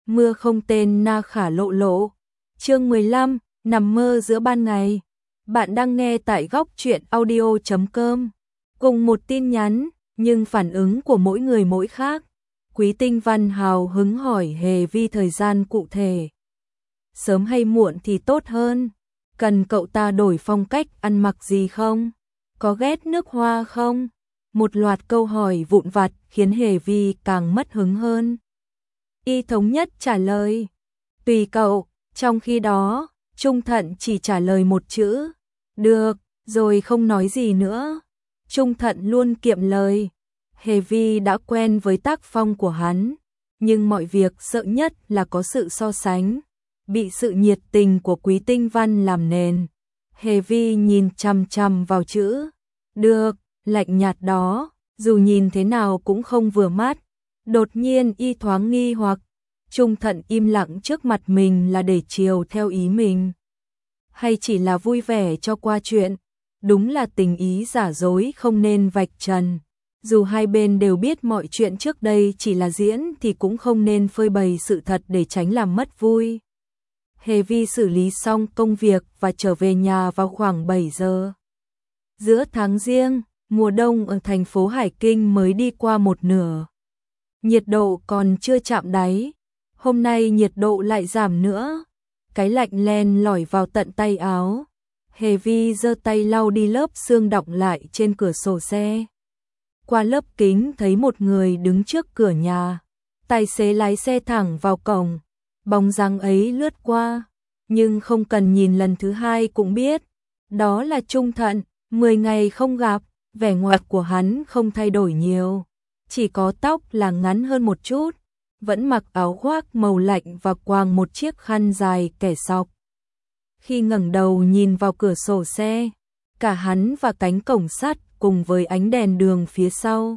mưa không tên na khả lộ lộ. Chương 15, nằm mơ giữa ban ngày. Bạn đang nghe tại góc truyện audio.com. Cùng một tin nhắn, nhưng phản ứng của mỗi người mỗi khác. Quý Tinh Văn hào hứng hỏi Hề Vi thời gian cụ thể. Sớm hay muộn thì tốt hơn. Cần cậu ta đổi phong cách ăn mặc gì không? Có ghét nước hoa không? Một loạt câu hỏi vụn vặt khiến Hề Vi càng mất hứng hơn. Y thống nhất trả lời, tùy cậu. Trong khi đó, Trung Thận chỉ trả lời một chữ, được, rồi không nói gì nữa. Trung Thận luôn kiệm lời. Hề Vi đã quen với tác phong của hắn, nhưng mọi việc sợ nhất là có sự so sánh, bị sự nhiệt tình của Quý Tinh Văn làm nền. Hề Vi nhìn chằm chằm vào chữ, được, lạnh nhạt đó, dù nhìn thế nào cũng không vừa mắt. Đột nhiên y thoáng nghi hoặc, Trung Thận im lặng trước mặt mình là để chiều theo ý mình, hay chỉ là vui vẻ cho qua chuyện? Đúng là tình ý giả dối không nên vạch trần. Dù hai bên đều biết mọi chuyện trước đây chỉ là diễn thì cũng không nên phơi bày sự thật để tránh làm mất vui. Hề Vi xử lý xong công việc và trở về nhà vào khoảng 7 giờ. Giữa tháng Giêng, mùa đông ở thành phố Hải Kinh mới đi qua một nửa. Nhiệt độ còn chưa chạm đáy. Hôm nay nhiệt độ lại giảm nữa. Cái lạnh len lỏi vào tận tay áo. Hề Vi giơ tay lau đi lớp sương đọng lại trên cửa sổ xe. Qua lớp kính thấy một người đứng trước cửa nhà. Tài xế lái xe thẳng vào cổng. Bóng dáng ấy lướt qua, nhưng không cần nhìn lần thứ hai cũng biết. Đó là Trung Thận. 10 ngày không gặp, vẻ ngoài của hắn không thay đổi nhiều. Chỉ có tóc là ngắn hơn một chút. Vẫn mặc áo khoác màu lạnh và quàng một chiếc khăn dài kẻ sọc. Khi ngẩng đầu nhìn vào cửa sổ xe, cả hắn và cánh cổng sắt cùng với ánh đèn đường phía sau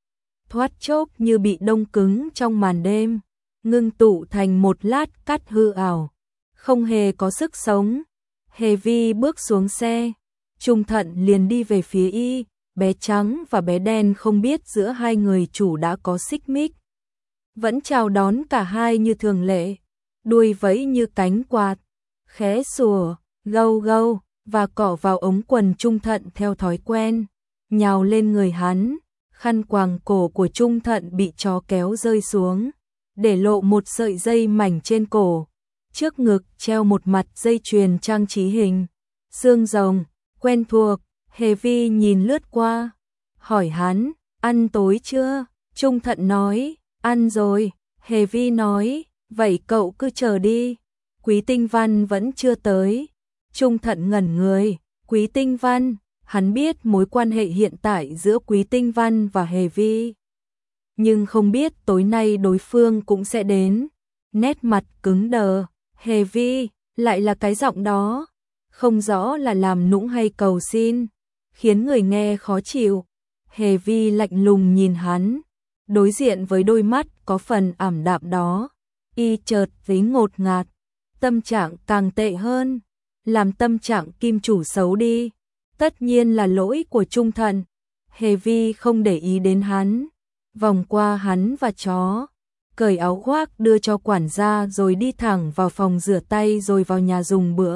thoát chốc như bị đông cứng trong màn đêm, ngưng tụ thành một lát cát hư ảo, không hề có sức sống. Hề Vi bước xuống xe, Trung Thận liền đi về phía y, bé trắng và bé đen không biết giữa hai người chủ đã có xích mích. Vẫn chào đón cả hai như thường lệ, đuôi vẫy như cánh quạt, khẽ sủa, gâu gâu, và cọ vào ống quần Trung Thận theo thói quen, nhào lên người hắn. Khăn quàng cổ của Trung Thận bị chó kéo rơi xuống, để lộ một sợi dây mảnh trên cổ. Trước ngực treo một mặt dây chuyền trang trí hình xương rồng, quen thuộc. Hề Vi nhìn lướt qua, hỏi hắn, ăn tối chưa? Trung Thận nói, ăn rồi. Hề Vi nói, vậy cậu cứ chờ đi. Quý Tinh Văn vẫn chưa tới. Trung Thận ngẩn người, Quý Tinh Văn, hắn biết mối quan hệ hiện tại giữa Quý Tinh Văn và Hề Vi, nhưng không biết tối nay đối phương cũng sẽ đến. Nét mặt cứng đờ. Hề Vi, lại là cái giọng đó, không rõ là làm nũng hay cầu xin, khiến người nghe khó chịu. Hề Vi lạnh lùng nhìn hắn, đối diện với đôi mắt có phần ảm đạm đó, y chợt thấy ngột ngạt, tâm trạng càng tệ hơn. Làm tâm trạng kim chủ xấu đi, tất nhiên là lỗi của Trung Thận. Hề Vi không để ý đến hắn, vòng qua hắn và chó, cởi áo khoác đưa cho quản gia rồi đi thẳng vào phòng rửa tay rồi vào nhà dùng bữa.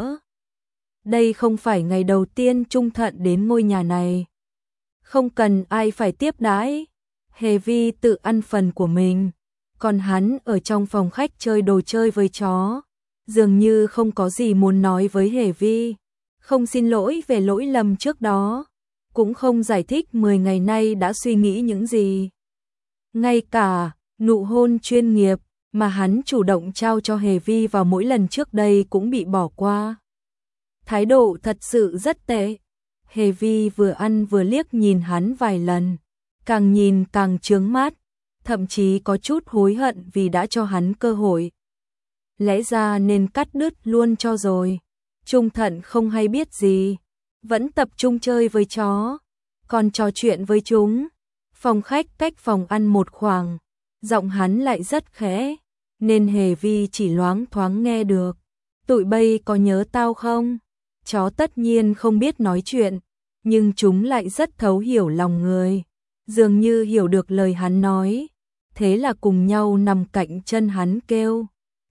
Đây không phải ngày đầu tiên Trung Thận đến ngôi nhà này, không cần ai phải tiếp đãi. Hề Vi tự ăn phần của mình, còn hắn ở trong phòng khách chơi đồ chơi với chó, dường như không có gì muốn nói với Hề Vi, không xin lỗi về lỗi lầm trước đó, cũng không giải thích 10 ngày nay đã suy nghĩ những gì. Ngay cả nụ hôn chuyên nghiệp mà hắn chủ động trao cho Hề Vi vào mỗi lần trước đây cũng bị bỏ qua. Thái độ thật sự rất tệ. Hề Vi vừa ăn vừa liếc nhìn hắn vài lần, càng nhìn càng chướng mắt, thậm chí có chút hối hận vì đã cho hắn cơ hội. Lẽ ra nên cắt đứt luôn cho rồi. Trung Thận không hay biết gì, vẫn tập trung chơi với chó, còn trò chuyện với chúng. Phòng khách cách phòng ăn một khoảng, giọng hắn lại rất khẽ, nên Hề Vi chỉ loáng thoáng nghe được. Tụi bay có nhớ tao không? Chó tất nhiên không biết nói chuyện, nhưng chúng lại rất thấu hiểu lòng người, dường như hiểu được lời hắn nói, thế là cùng nhau nằm cạnh chân hắn kêu,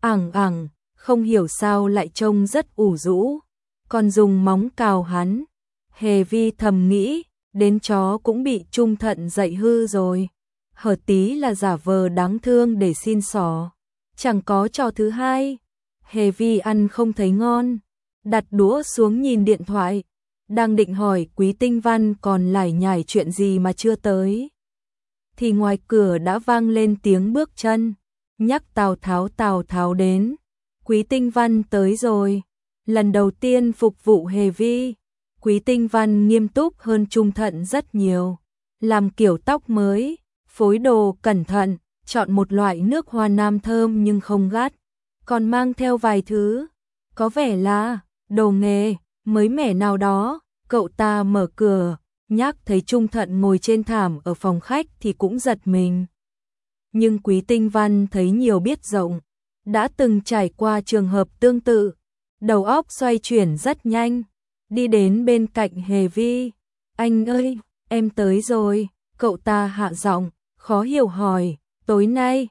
không hiểu sao lại trông rất ủ rũ, còn dùng móng cào hắn. Hề Vi thầm nghĩ, đến chó cũng bị Trung Thận dạy hư rồi. Hở tí là giả vờ đáng thương để xin xỏ. Chẳng có trò thứ hai. Hề Vi ăn không thấy ngon, đặt đũa xuống nhìn điện thoại, đang định hỏi Quý Tinh Văn còn lải nhải chuyện gì mà chưa tới. Thì ngoài cửa đã vang lên tiếng bước chân, nhắc Tào Tháo đến. Quý Tinh Văn tới rồi. Lần đầu tiên phục vụ Hề Vi, Quý Tinh Văn nghiêm túc hơn Trung Thận rất nhiều. Làm kiểu tóc mới, phối đồ cẩn thận, chọn một loại nước hoa nam thơm nhưng không gắt, còn mang theo vài thứ, có vẻ là đồ nghề, mới mẻ nào đó. Cậu ta mở cửa, nhắc thấy Trung Thận ngồi trên thảm ở phòng khách thì cũng giật mình. Nhưng Quý Tinh Văn thấy nhiều biết rộng, đã từng trải qua trường hợp tương tự, đầu óc xoay chuyển rất nhanh, đi đến bên cạnh Hề Vi. Anh ơi, em tới rồi. Cậu ta hạ giọng, khó hiểu hỏi, tối nay,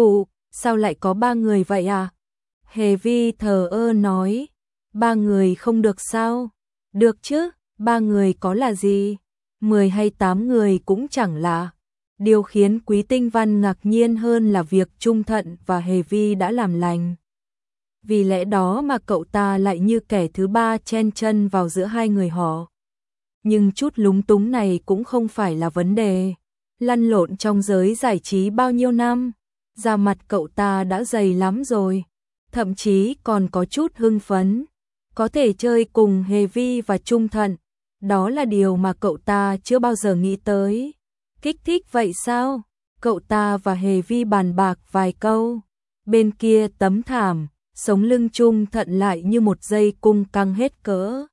sao lại có 3 người vậy à? Hề Vi thờ ơ nói, 3 người không được sao? Được chứ, 3 người có là gì? 10 hay 8 người cũng chẳng lạ. Điều khiến Quý Tinh Văn ngạc nhiên hơn là việc Trung Thận và Hề Vi đã làm lành. Vì lẽ đó mà cậu ta lại như kẻ thứ ba chen chân vào giữa hai người họ. Nhưng chút lúng túng này cũng không phải là vấn đề. Lăn lộn trong giới giải trí bao nhiêu năm, da mặt cậu ta đã dày lắm rồi, thậm chí còn có chút hưng phấn. Có thể chơi cùng Hề Vi và Trung Thận, đó là điều mà cậu ta chưa bao giờ nghĩ tới. Kích thích vậy sao? Cậu ta và Hề Vi bàn bạc vài câu. Bên kia tấm thảm, sống lưng Trung Thận lại như một dây cung căng hết cỡ.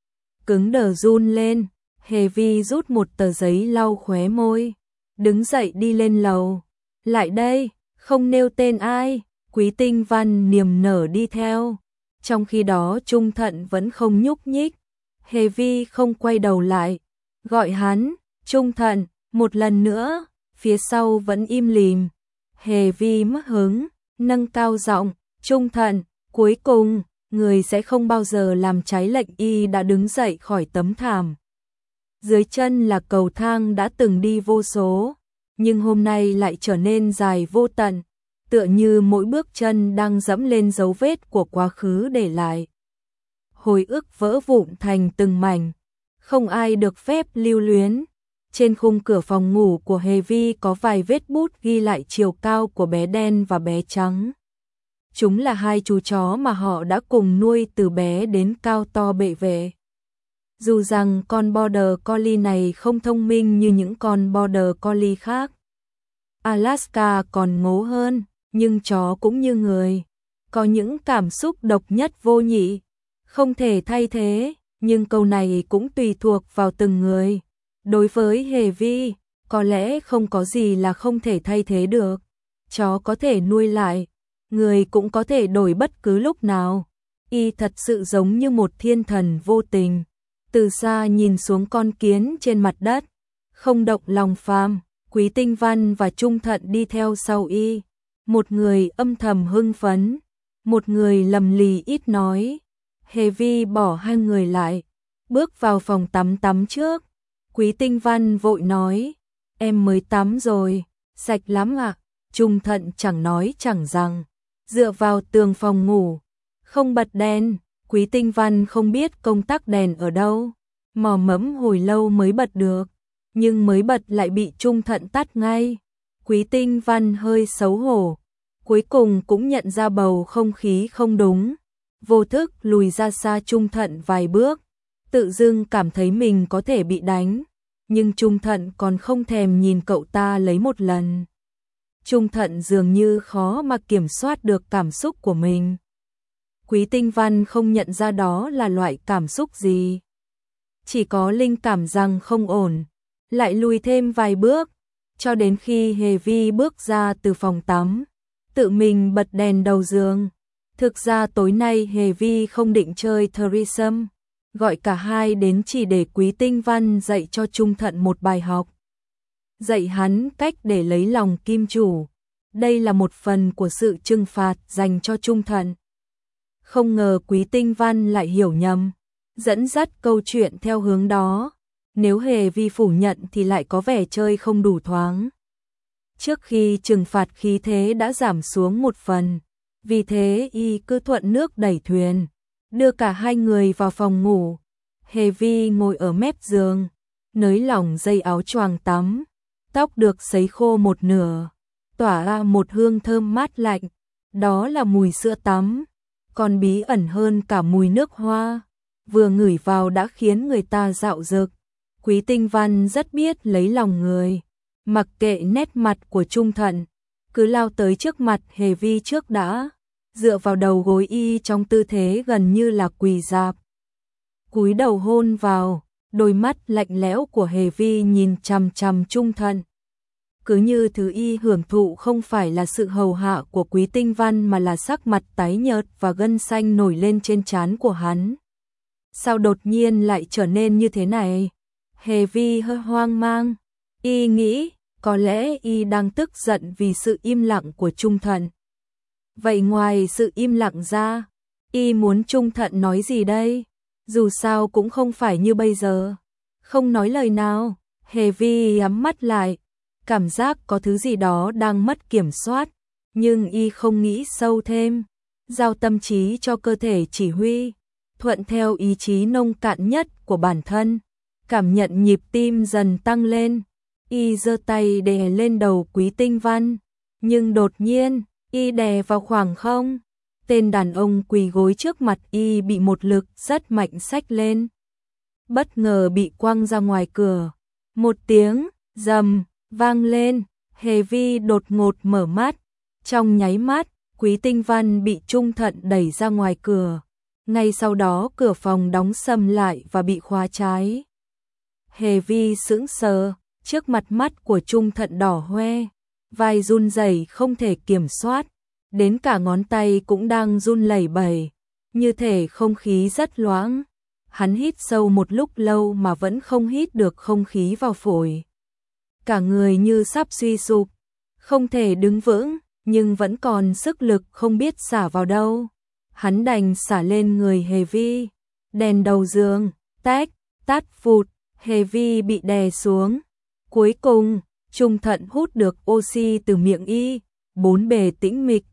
Cứng đờ run lên, Hề Vi rút một tờ giấy lau khóe môi, đứng dậy đi lên lầu. Lại đây, không nêu tên ai. Quý Tinh Văn niềm nở đi theo. Trong khi đó Trung Thận vẫn không nhúc nhích. Hề Vi không quay đầu lại, gọi hắn, Trung Thận, một lần nữa. Phía sau vẫn im lìm. Hề Vi mất hứng, nâng cao giọng, Trung Thận, cuối cùng, người sẽ không bao giờ làm trái lệnh. Y đã đứng dậy khỏi tấm thảm. Dưới chân là cầu thang đã từng đi vô số, nhưng hôm nay lại trở nên dài vô tận, tựa như mỗi bước chân đang dẫm lên dấu vết của quá khứ để lại. Hồi ức vỡ vụn thành từng mảnh, không ai được phép lưu luyến. Trên khung cửa phòng ngủ của Hề Vi có vài vết bút ghi lại chiều cao của bé đen và bé trắng. Chúng là hai chú chó mà họ đã cùng nuôi từ bé đến cao to bệ vệ. Dù rằng con Border Collie này không thông minh như những con Border Collie khác, Alaska còn ngố hơn, nhưng chó cũng như người, có những cảm xúc độc nhất vô nhị, không thể thay thế, nhưng câu này cũng tùy thuộc vào từng người. Đối với Hề Vi, có lẽ không có gì là không thể thay thế được. Chó có thể nuôi lại, người cũng có thể đổi bất cứ lúc nào. Y thật sự giống như một thiên thần vô tình, từ xa nhìn xuống con kiến trên mặt đất, không động lòng phàm. Quý Tinh Văn và Trung Thận đi theo sau Y, một người âm thầm hưng phấn, một người lầm lì ít nói. Hề Vi bỏ hai người lại, bước vào phòng tắm trước. Quý Tinh Văn vội nói, em mới tắm rồi, sạch lắm ạ. Trung Thận chẳng nói chẳng rằng, dựa vào tường phòng ngủ, không bật đèn. Quý Tinh Văn không biết công tắc đèn ở đâu, mò mẫm hồi lâu mới bật được, nhưng mới bật lại bị Trung Thận tắt ngay. Quý Tinh Văn hơi xấu hổ, cuối cùng cũng nhận ra bầu không khí không đúng, vô thức lùi ra xa Trung Thận vài bước, tự dưng cảm thấy mình có thể bị đánh, nhưng Trung Thận còn không thèm nhìn cậu ta lấy một lần. Trung Thận dường như khó mà kiểm soát được cảm xúc của mình. Quý Tinh Văn không nhận ra đó là loại cảm xúc gì, chỉ có linh cảm rằng không ổn, lại lùi thêm vài bước, cho đến khi Hề Vi bước ra từ phòng tắm, tự mình bật đèn đầu giường. Thực ra tối nay Hề Vi không định chơi threesome, gọi cả hai đến chỉ để Quý Tinh Văn dạy cho Trung Thận một bài học. Dạy hắn cách để lấy lòng kim chủ. đây là một phần của sự trừng phạt dành cho Trung Thận. Không ngờ Quý Tinh Văn lại hiểu nhầm, dẫn dắt câu chuyện theo hướng đó. Nếu Hề Vi phủ nhận thì lại có vẻ chơi không đủ thoáng. Trước khi trừng phạt khí thế đã giảm xuống một phần, vì thế y cứ thuận nước đẩy thuyền, đưa cả hai người vào phòng ngủ. Hề Vi ngồi ở mép giường, nới lỏng dây áo choàng tắm, tóc được sấy khô một nửa, tỏa ra một hương thơm mát lạnh, đó là mùi sữa tắm, còn bí ẩn hơn cả mùi nước hoa, vừa ngửi vào đã khiến người ta dạo dực. Quý Tinh Văn rất biết lấy lòng người, mặc kệ nét mặt của Trung Thận, cứ lao tới trước mặt Hề Vi trước đã, dựa vào đầu gối y trong tư thế gần như là quỳ rạp. Cúi đầu hôn vào, đôi mắt lạnh lẽo của Hề Vi nhìn chằm chằm Trung Thận. Cứ như thứ y hưởng thụ không phải là sự hầu hạ của Quý Tinh Văn mà là sắc mặt tái nhợt và gân xanh nổi lên trên trán của hắn. Sao đột nhiên lại trở nên như thế này? Hề Vi hơi hoang mang, y nghĩ có lẽ y đang tức giận vì sự im lặng của Trung Thận. Vậy ngoài sự im lặng ra, y muốn Trung Thận nói gì đây? Dù sao cũng không phải như bây giờ. Không nói lời nào, Hề Vi nhắm mắt lại, cảm giác có thứ gì đó đang mất kiểm soát, nhưng y không nghĩ sâu thêm, giao tâm trí cho cơ thể chỉ huy, thuận theo ý chí nông cạn nhất của bản thân, cảm nhận nhịp tim dần tăng lên. Y giơ tay đè lên đầu Quý Tinh Văn, nhưng đột nhiên, y đè vào khoảng không. Tên đàn ông quỳ gối trước mặt y bị một lực rất mạnh xách lên. Bất ngờ bị quăng ra ngoài cửa. Một tiếng rầm vang lên, Hề Vi đột ngột mở mắt. Trong nháy mắt, Quý Tinh Văn bị Trung Thận đẩy ra ngoài cửa. Ngay sau đó cửa phòng đóng sầm lại và bị khóa trái. Hề Vi sững sờ, trước mặt mắt của Trung Thận đỏ hoe, vai run rẩy không thể kiểm soát, đến cả ngón tay cũng đang run lẩy bẩy, như thể không khí rất loãng. Hắn hít sâu một lúc lâu mà vẫn không hít được không khí vào phổi. Cả người như sắp suy sụp, không thể đứng vững, nhưng vẫn còn sức lực không biết xả vào đâu. Hắn đành xả lên người Hề Vi. Đèn đầu giường tách tắt phụt, Hề Vi bị đè xuống. Cuối cùng, Trung Thận hút được oxy từ miệng y, bốn bề tĩnh mịch.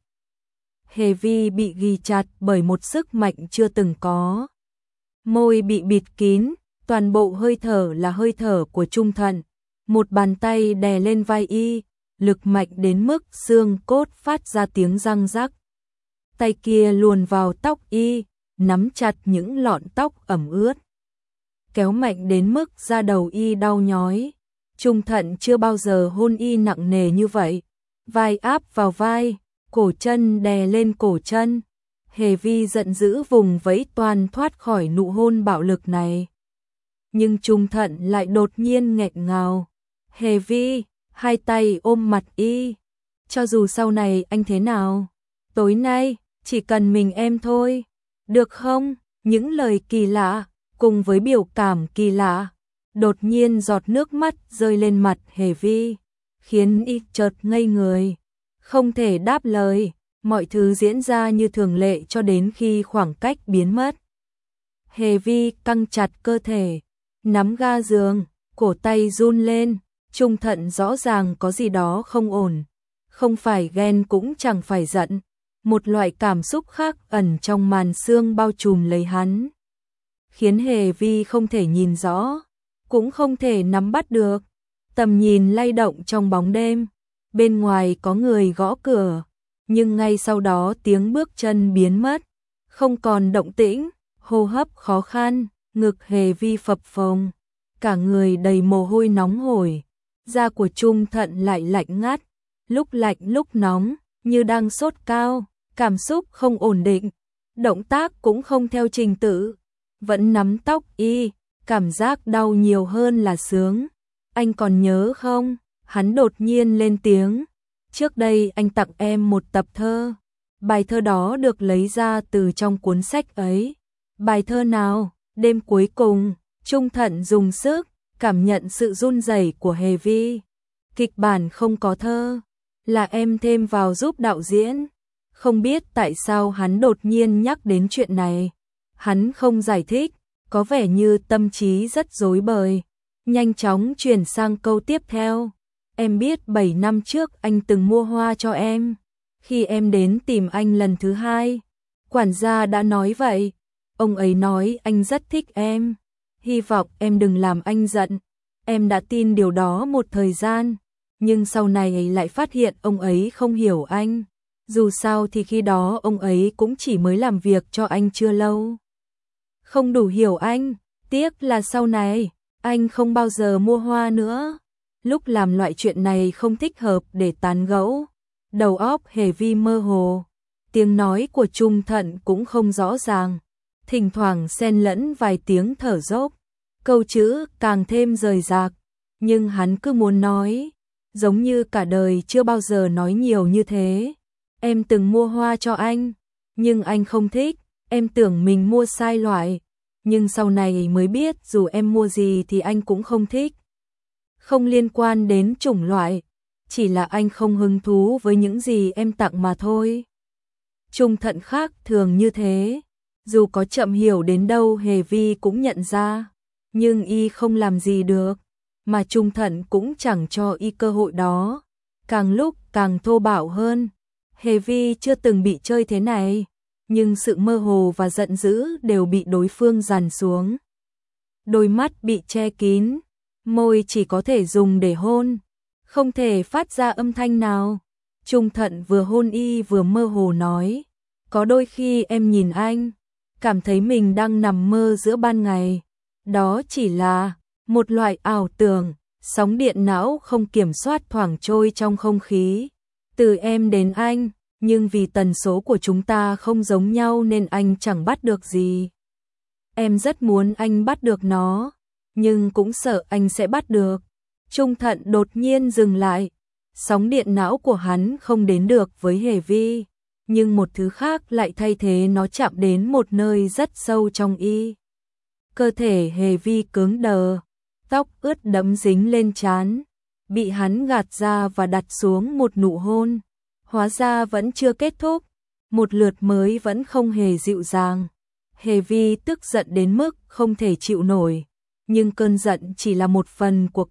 Hề Vi bị ghi chặt bởi một sức mạnh chưa từng có. Môi bị bịt kín, toàn bộ hơi thở là hơi thở của Trung Thận. Một bàn tay đè lên vai y, lực mạnh đến mức xương cốt phát ra tiếng răng rắc. Tay kia luồn vào tóc y, nắm chặt những lọn tóc ẩm ướt. Kéo mạnh đến mức da đầu y đau nhói. Trung Thận chưa bao giờ hôn y nặng nề như vậy. Vai áp vào vai, cổ chân đè lên cổ chân. Hề Vi giận dữ vùng vẫy toàn thoát khỏi nụ hôn bạo lực này. Nhưng Trung Thận lại đột nhiên nghẹn ngào. Hề Vi, hai tay ôm mặt y. Cho dù sau này anh thế nào, tối nay chỉ cần mình em thôi, được không? Những lời kỳ lạ, cùng với biểu cảm kỳ lạ, đột nhiên giọt nước mắt rơi lên mặt Hề Vi, khiến y chợt ngây người, không thể đáp lời. Mọi thứ diễn ra như thường lệ cho đến khi khoảng cách biến mất. Hề Vi căng chặt cơ thể, nắm ga giường, cổ tay run lên. Trung Thận rõ ràng có gì đó không ổn, không phải ghen cũng chẳng phải giận, một loại cảm xúc khác ẩn trong màn sương bao trùm lấy hắn, khiến Hề Vi không thể nhìn rõ, cũng không thể nắm bắt được. Tầm nhìn lay động trong bóng đêm, bên ngoài có người gõ cửa, nhưng ngay sau đó tiếng bước chân biến mất, không còn động tĩnh, hô hấp khó khăn, ngực Hề Vi phập phồng, cả người đầy mồ hôi nóng hổi. Da của Trung Thận lại lạnh ngắt, lúc lạnh lúc nóng, như đang sốt cao, cảm xúc không ổn định, động tác cũng không theo trình tự, vẫn nắm tóc y, cảm giác đau nhiều hơn là sướng. Anh còn nhớ không? Hắn đột nhiên lên tiếng. Trước đây anh tặng em một tập thơ. Bài thơ đó được lấy ra từ trong cuốn sách ấy. Bài thơ nào? Đêm cuối cùng, Trung Thận dùng sức cảm nhận sự run rẩy của Hề Vi. Kịch bản không có thơ, là em thêm vào giúp đạo diễn. Không biết tại sao hắn đột nhiên nhắc đến chuyện này. Hắn không giải thích, có vẻ như tâm trí rất rối bời. Nhanh chóng chuyển sang câu tiếp theo. Em biết 7 năm trước anh từng mua hoa cho em. Khi em đến tìm anh lần thứ 2, quản gia đã nói vậy. Ông ấy nói anh rất thích em. Hy vọng em đừng làm anh giận. Em đã tin điều đó một thời gian, nhưng sau này lại phát hiện ông ấy không hiểu anh. Dù sao thì khi đó ông ấy cũng chỉ mới làm việc cho anh chưa lâu. Không đủ hiểu anh, tiếc là sau này, anh không bao giờ mua hoa nữa. Lúc làm loại chuyện này không thích hợp để tán gẫu. Đầu óc Hề Vi mơ hồ, tiếng nói của Trung Thận cũng không rõ ràng, thỉnh thoảng xen lẫn vài tiếng thở dốc, câu chữ càng thêm rời rạc, nhưng hắn cứ muốn nói, giống như cả đời chưa bao giờ nói nhiều như thế. Em từng mua hoa cho anh, nhưng anh không thích, em tưởng mình mua sai loại, nhưng sau này mới biết dù em mua gì thì anh cũng không thích. Không liên quan đến chủng loại, chỉ là anh không hứng thú với những gì em tặng mà thôi. Trung Thận khác thường như thế, dù có chậm hiểu đến đâu Hề Vi cũng nhận ra, nhưng y không làm gì được, mà Trung Thận cũng chẳng cho y cơ hội đó, càng lúc càng thô bạo hơn. Hề Vi chưa từng bị chơi thế này, nhưng sự mơ hồ và giận dữ đều bị đối phương dàn xuống. Đôi mắt bị che kín, môi chỉ có thể dùng để hôn, không thể phát ra âm thanh nào. Trung Thận vừa hôn y vừa mơ hồ nói, có đôi khi em nhìn anh, cảm thấy mình đang nằm mơ giữa ban ngày. Đó chỉ là một loại ảo tưởng, sóng điện não không kiểm soát thoảng trôi trong không khí. Từ em đến anh, nhưng vì tần số của chúng ta không giống nhau nên anh chẳng bắt được gì. Em rất muốn anh bắt được nó, nhưng cũng sợ anh sẽ bắt được. Trung Thận đột nhiên dừng lại, sóng điện não của hắn không đến được với Hề Vi, nhưng một thứ khác lại thay thế nó chạm đến một nơi rất sâu trong y. Cơ thể Hề Vi cứng đờ, tóc ướt đẫm dính lên trán, bị hắn gạt ra và đặt xuống một nụ hôn. Hóa ra vẫn chưa kết thúc, một lượt mới vẫn không hề dịu dàng. Hề Vi tức giận đến mức không thể chịu nổi, nhưng cơn giận chỉ là một phần của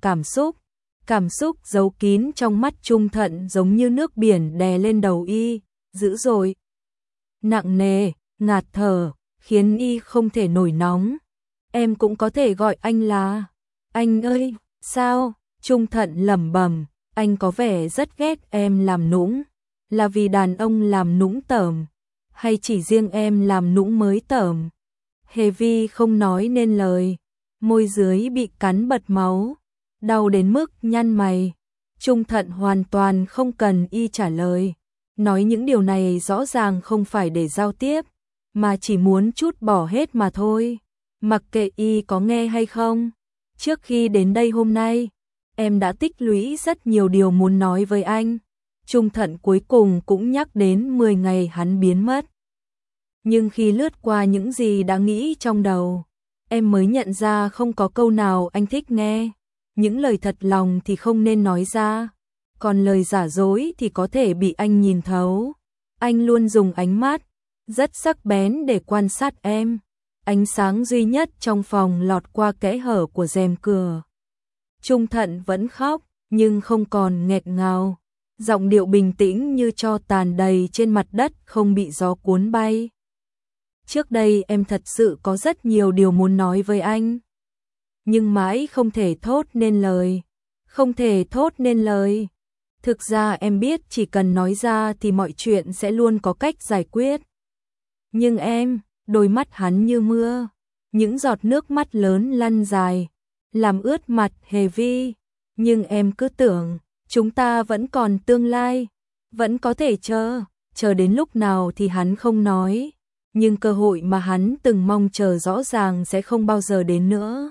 cảm xúc giấu kín trong mắt Trung Thận giống như nước biển đè lên đầu y, dữ dội, nặng nề, ngạt thở, khiến y không thể nổi nóng. Em cũng có thể gọi anh là anh ơi. Sao? Trung Thận lẩm bẩm, anh có vẻ rất ghét em làm nũng. Là vì đàn ông làm nũng tởm, hay chỉ riêng em làm nũng mới tởm? Hề Vi không nói nên lời, môi dưới bị cắn bật máu, đau đến mức nhăn mày. Trung Thận hoàn toàn không cần y trả lời, nói những điều này rõ ràng không phải để giao tiếp, mà chỉ muốn trút bỏ hết mà thôi. Mặc kệ y có nghe hay không, trước khi đến đây hôm nay, em đã tích lũy rất nhiều điều muốn nói với anh. Trung Thận cuối cùng cũng nhắc đến 10 ngày hắn biến mất. Nhưng khi lướt qua những gì đã nghĩ trong đầu, em mới nhận ra không có câu nào anh thích nghe. Những lời thật lòng thì không nên nói ra, còn lời giả dối thì có thể bị anh nhìn thấu. Anh luôn dùng ánh mắt rất sắc bén để quan sát em. Ánh sáng duy nhất trong phòng lọt qua kẽ hở của rèm cửa. Trung Thận vẫn khóc, nhưng không còn nghẹn ngào. Giọng điệu bình tĩnh như tro tàn đầy trên mặt đất không bị gió cuốn bay. Trước đây em thật sự có rất nhiều điều muốn nói với anh, nhưng mãi không thể thốt nên lời. Không thể thốt nên lời. Thực ra em biết chỉ cần nói ra thì mọi chuyện sẽ luôn có cách giải quyết. Nhưng em, đôi mắt hắn như mưa, những giọt nước mắt lớn lăn dài, làm ướt mặt Hề Vi. Nhưng em cứ tưởng chúng ta vẫn còn tương lai, vẫn có thể chờ đến lúc nào thì hắn không nói, nhưng cơ hội mà hắn từng mong chờ rõ ràng sẽ không bao giờ đến nữa.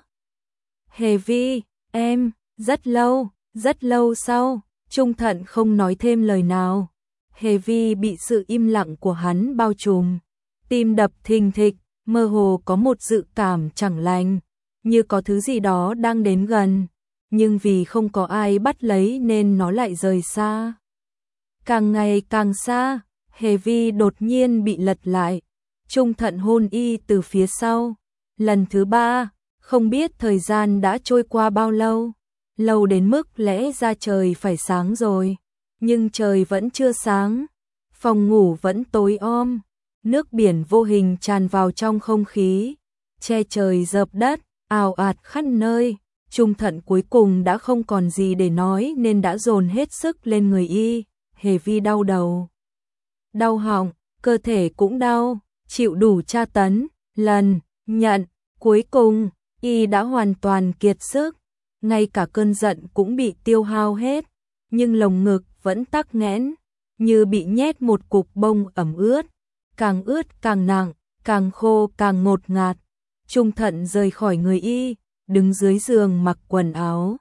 Hề Vi, em, rất lâu sau, Trung Thận không nói thêm lời nào. Hề Vi bị sự im lặng của hắn bao trùm, tim đập thình thịch, mơ hồ có một dự cảm chẳng lành, như có thứ gì đó đang đến gần, nhưng vì không có ai bắt lấy nên nó lại rời xa. Càng ngày càng xa, Hề Vi đột nhiên bị lật lại. Trung Thận hôn y từ phía sau. Lần thứ 3, không biết thời gian đã trôi qua bao lâu. Lâu đến mức lẽ ra trời phải sáng rồi. Nhưng trời vẫn chưa sáng. Phòng ngủ vẫn tối om. Nước biển vô hình tràn vào trong không khí. Che trời dợp đất, ào ạt khắp nơi. Trung Thận cuối cùng đã không còn gì để nói nên đã dồn hết sức lên người y. Hề Vi đau đầu, đau họng, cơ thể cũng đau, chịu đủ tra tấn, lần, nhận, cuối cùng, y đã hoàn toàn kiệt sức, ngay cả cơn giận cũng bị tiêu hao hết, nhưng lồng ngực vẫn tắc nghẽn, như bị nhét một cục bông ẩm ướt, càng ướt càng nặng, càng khô càng ngột ngạt. Trung Thận rời khỏi người y, đứng dưới giường mặc quần áo.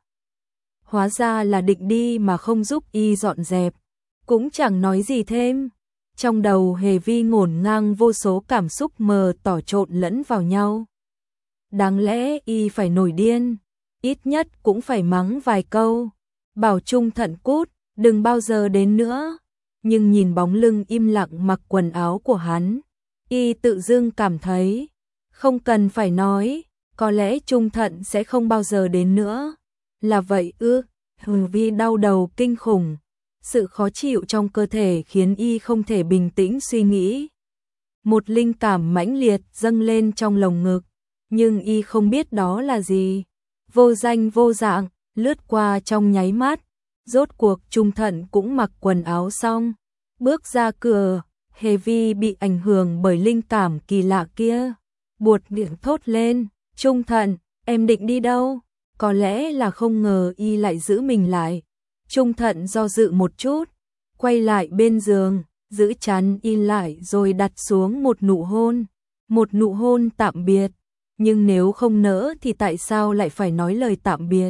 Hóa ra là định đi mà không giúp y dọn dẹp, cũng chẳng nói gì thêm. Trong đầu Hề Vi ngổn ngang vô số cảm xúc mờ tỏ trộn lẫn vào nhau. Đáng lẽ y phải nổi điên, ít nhất cũng phải mắng vài câu, bảo Trung Thận cút, đừng bao giờ đến nữa. Nhưng nhìn bóng lưng im lặng mặc quần áo của hắn, y tự dưng cảm thấy, không cần phải nói, có lẽ Trung Thận sẽ không bao giờ đến nữa. Là vậy ư? Hề Vi đau đầu kinh khủng. Sự khó chịu trong cơ thể khiến y không thể bình tĩnh suy nghĩ. Một linh cảm mãnh liệt dâng lên trong lồng ngực, nhưng y không biết đó là gì. Vô danh vô dạng, lướt qua trong nháy mắt. Rốt cuộc Trung Thận cũng mặc quần áo xong, bước ra cửa. Hề Vi bị ảnh hưởng bởi linh cảm kỳ lạ kia, buột miệng thốt lên, Trung Thận, em định đi đâu? Có lẽ là không ngờ y lại giữ mình lại. Trung Thận do dự một chút, quay lại bên giường, giữ chắn y lại rồi đặt xuống một nụ hôn. Một nụ hôn tạm biệt, nhưng nếu không nỡ thì tại sao lại phải nói lời tạm biệt?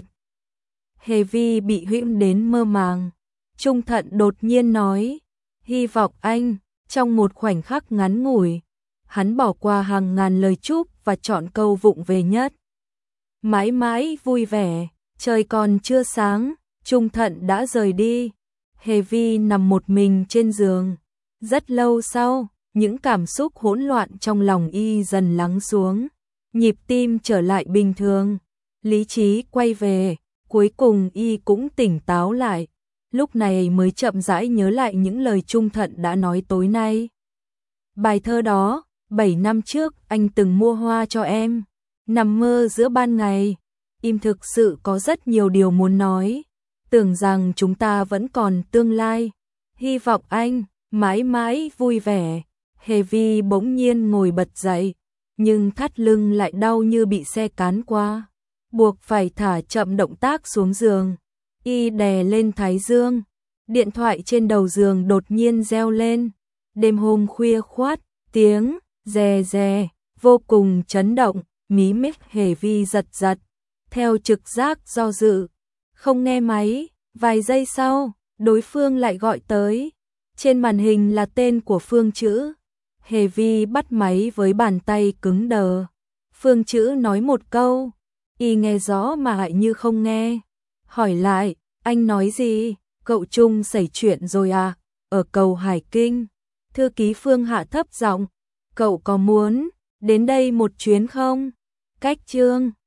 Hề Vi bị hũm đến mơ màng. Trung Thận đột nhiên nói, hy vọng anh, trong một khoảnh khắc ngắn ngủi, hắn bỏ qua hàng ngàn lời chúc và chọn câu vụng về nhất. Mãi mãi vui vẻ, trời còn chưa sáng, Trung Thận đã rời đi. Hề Vi nằm một mình trên giường. Rất lâu sau, những cảm xúc hỗn loạn trong lòng y dần lắng xuống. Nhịp tim trở lại bình thường. Lý trí quay về, cuối cùng y cũng tỉnh táo lại. Lúc này mới chậm rãi nhớ lại những lời Trung Thận đã nói tối nay. Bài thơ đó, 7 năm trước anh từng mua hoa cho em. Nằm mơ giữa ban ngày, im thực sự có rất nhiều điều muốn nói. Tưởng rằng chúng ta vẫn còn tương lai. Hy vọng anh mãi mãi vui vẻ. Hề Vi bỗng nhiên ngồi bật dậy, nhưng thắt lưng lại đau như bị xe cán qua, buộc phải thả chậm động tác xuống giường. Y đè lên thái dương. Điện thoại trên đầu giường đột nhiên reo lên. Đêm hôm khuya khoắt, tiếng rè rè vô cùng chấn động. Mí mắt Hề Vi giật giật, theo trực giác do dự, không nghe máy. Vài giây sau, đối phương lại gọi tới. Trên màn hình là tên của Phương Chữ. Hề Vi bắt máy với bàn tay cứng đờ. Phương Chữ nói một câu, y nghe rõ mà lại như không nghe. Hỏi lại, anh nói gì? Cậu Trung xảy chuyện rồi à? Ở cầu Hải Kinh. Thư ký Phương hạ thấp giọng, cậu có muốn đến đây một chuyến không? Cách chương